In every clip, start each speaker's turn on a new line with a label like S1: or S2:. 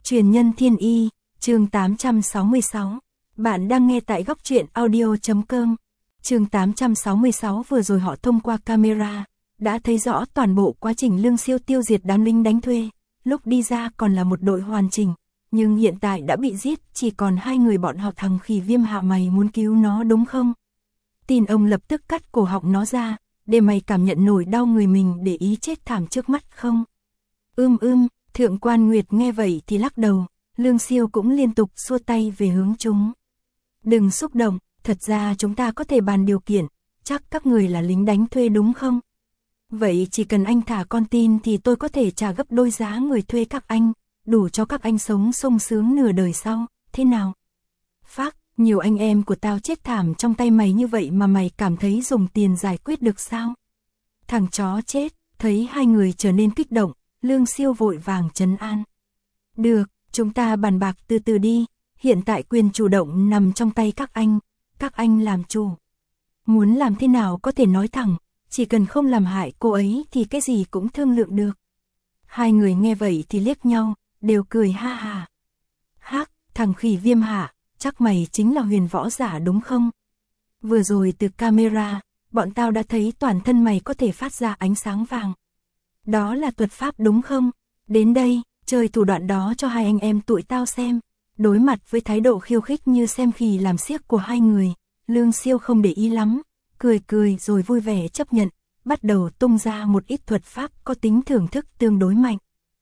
S1: Truyền nhân thiên y, chương 866. Bạn đang nghe tại góc truyện audio.com. Chương 866 vừa rồi họ thông qua camera, đã thấy rõ toàn bộ quá trình Lương Siêu tiêu diệt đám lính đánh thuê, lúc đi ra còn là một đội hoàn chỉnh, nhưng hiện tại đã bị giết, chỉ còn hai người bọn họ. Thằng khỉ Viêm Hạ, mày muốn cứu nó đúng không? Tin ông lập tức cắt cổ họng nó ra, để mày cảm nhận nổi đau người mình để ý chết thảm trước mắt không? Thượng quan Nguyệt nghe vậy thì lắc đầu, Lương Siêu cũng liên tục xua tay về hướng chúng. Đừng xúc động, thật ra chúng ta có thể bàn điều kiện, chắc các người là lính đánh thuê đúng không? Vậy chỉ cần anh thả con tin thì tôi có thể trả gấp đôi giá người thuê các anh, đủ cho các anh sống sung sướng nửa đời sau, thế nào? Phác, nhiều anh em của tao chết thảm trong tay mày như vậy mà mày cảm thấy dùng tiền giải quyết được sao? Thằng chó chết, thấy hai người trở nên kích động, Lương Siêu vội vàng trấn an. Được, chúng ta bàn bạc từ từ đi, hiện tại quyền chủ động nằm trong tay các anh làm chủ. Muốn làm thế nào có thể nói thẳng, chỉ cần không làm hại cô ấy thì cái gì cũng thương lượng được. Hai người nghe vậy thì liếc nhau, đều cười ha hà. Hắc, thằng khỉ Viêm Hạ, chắc mày chính là huyền võ giả đúng không? Vừa rồi từ camera, bọn tao đã thấy toàn thân mày có thể phát ra ánh sáng vàng. Đó là thuật pháp đúng không? Đến đây, chơi thủ đoạn đó cho hai anh em tụi tao xem. Đối mặt với thái độ khiêu khích như xem khỉ làm xiếc của hai người, Lương Siêu không để ý lắm, cười rồi vui vẻ chấp nhận, bắt đầu tung ra một ít thuật pháp có tính thưởng thức tương đối mạnh.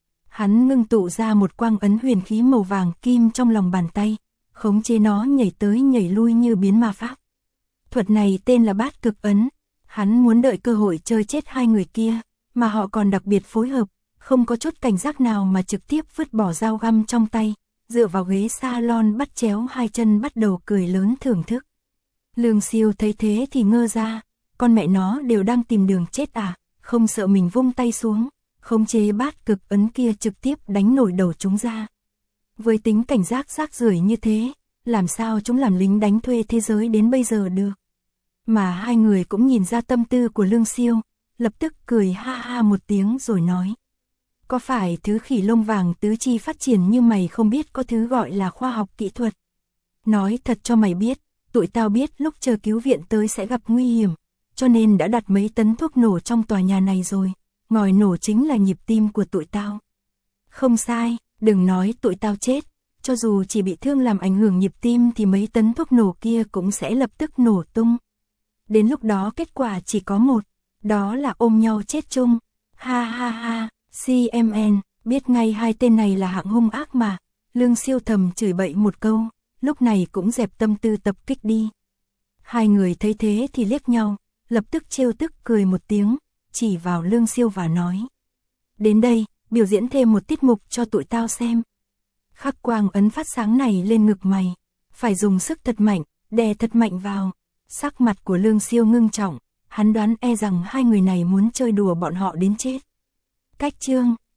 S1: Hắn ngưng tụ ra một quang ấn huyền khí màu vàng kim trong lòng bàn tay, khống chế nó nhảy tới nhảy lui như biến ma pháp. Thuật này tên là Bát Cực Ấn, hắn muốn đợi cơ hội chơi chết hai người kia, mà họ còn đặc biệt phối hợp, không có chút cảnh giác nào mà trực tiếp vứt bỏ dao găm trong tay, dựa vào ghế salon bắt chéo hai chân bắt đầu cười lớn thưởng thức. Lương Siêu thấy thế thì ngơ ra, con mẹ nó đều đang tìm đường chết à, không sợ mình vung tay xuống, khống chế Bát Cực Ấn kia trực tiếp đánh nổi đầu chúng ra. Với tính cảnh giác rác rưởi như thế, làm sao chúng làm lính đánh thuê thế giới đến bây giờ được? Mà hai người cũng nhìn ra tâm tư của Lương Siêu, lập tức cười ha ha một tiếng rồi nói. Có phải thứ khỉ lông vàng tứ chi phát triển như mày không biết có thứ gọi là khoa học kỹ thuật? Nói thật cho mày biết, tụi tao biết lúc chờ cứu viện tới sẽ gặp nguy hiểm, cho nên đã đặt mấy tấn thuốc nổ trong tòa nhà này rồi, ngòi nổ chính là nhịp tim của tụi tao. Không sai, đừng nói tụi tao chết, cho dù chỉ bị thương làm ảnh hưởng nhịp tim thì mấy tấn thuốc nổ kia cũng sẽ lập tức nổ tung. Đến lúc đó kết quả chỉ có một, đó là ôm nhau chết chung. Ha ha ha, CMN, biết ngay hai tên này là hạng hung ác mà. Lương Siêu thầm chửi bậy một câu, lúc này cũng dẹp tâm tư tập kích đi. Hai người thấy thế thì liếc nhau, lập tức trêu tức cười một tiếng, chỉ vào Lương Siêu và nói. Đến đây, biểu diễn thêm một tiết mục cho tụi tao xem. Khắc quang ấn phát sáng này lên ngực mày, phải dùng sức thật mạnh, đè thật mạnh vào. Sắc mặt của Lương Siêu ngưng trọng, hắn đoán e rằng hai người này muốn chơi đùa bọn họ đến chết. Cách chương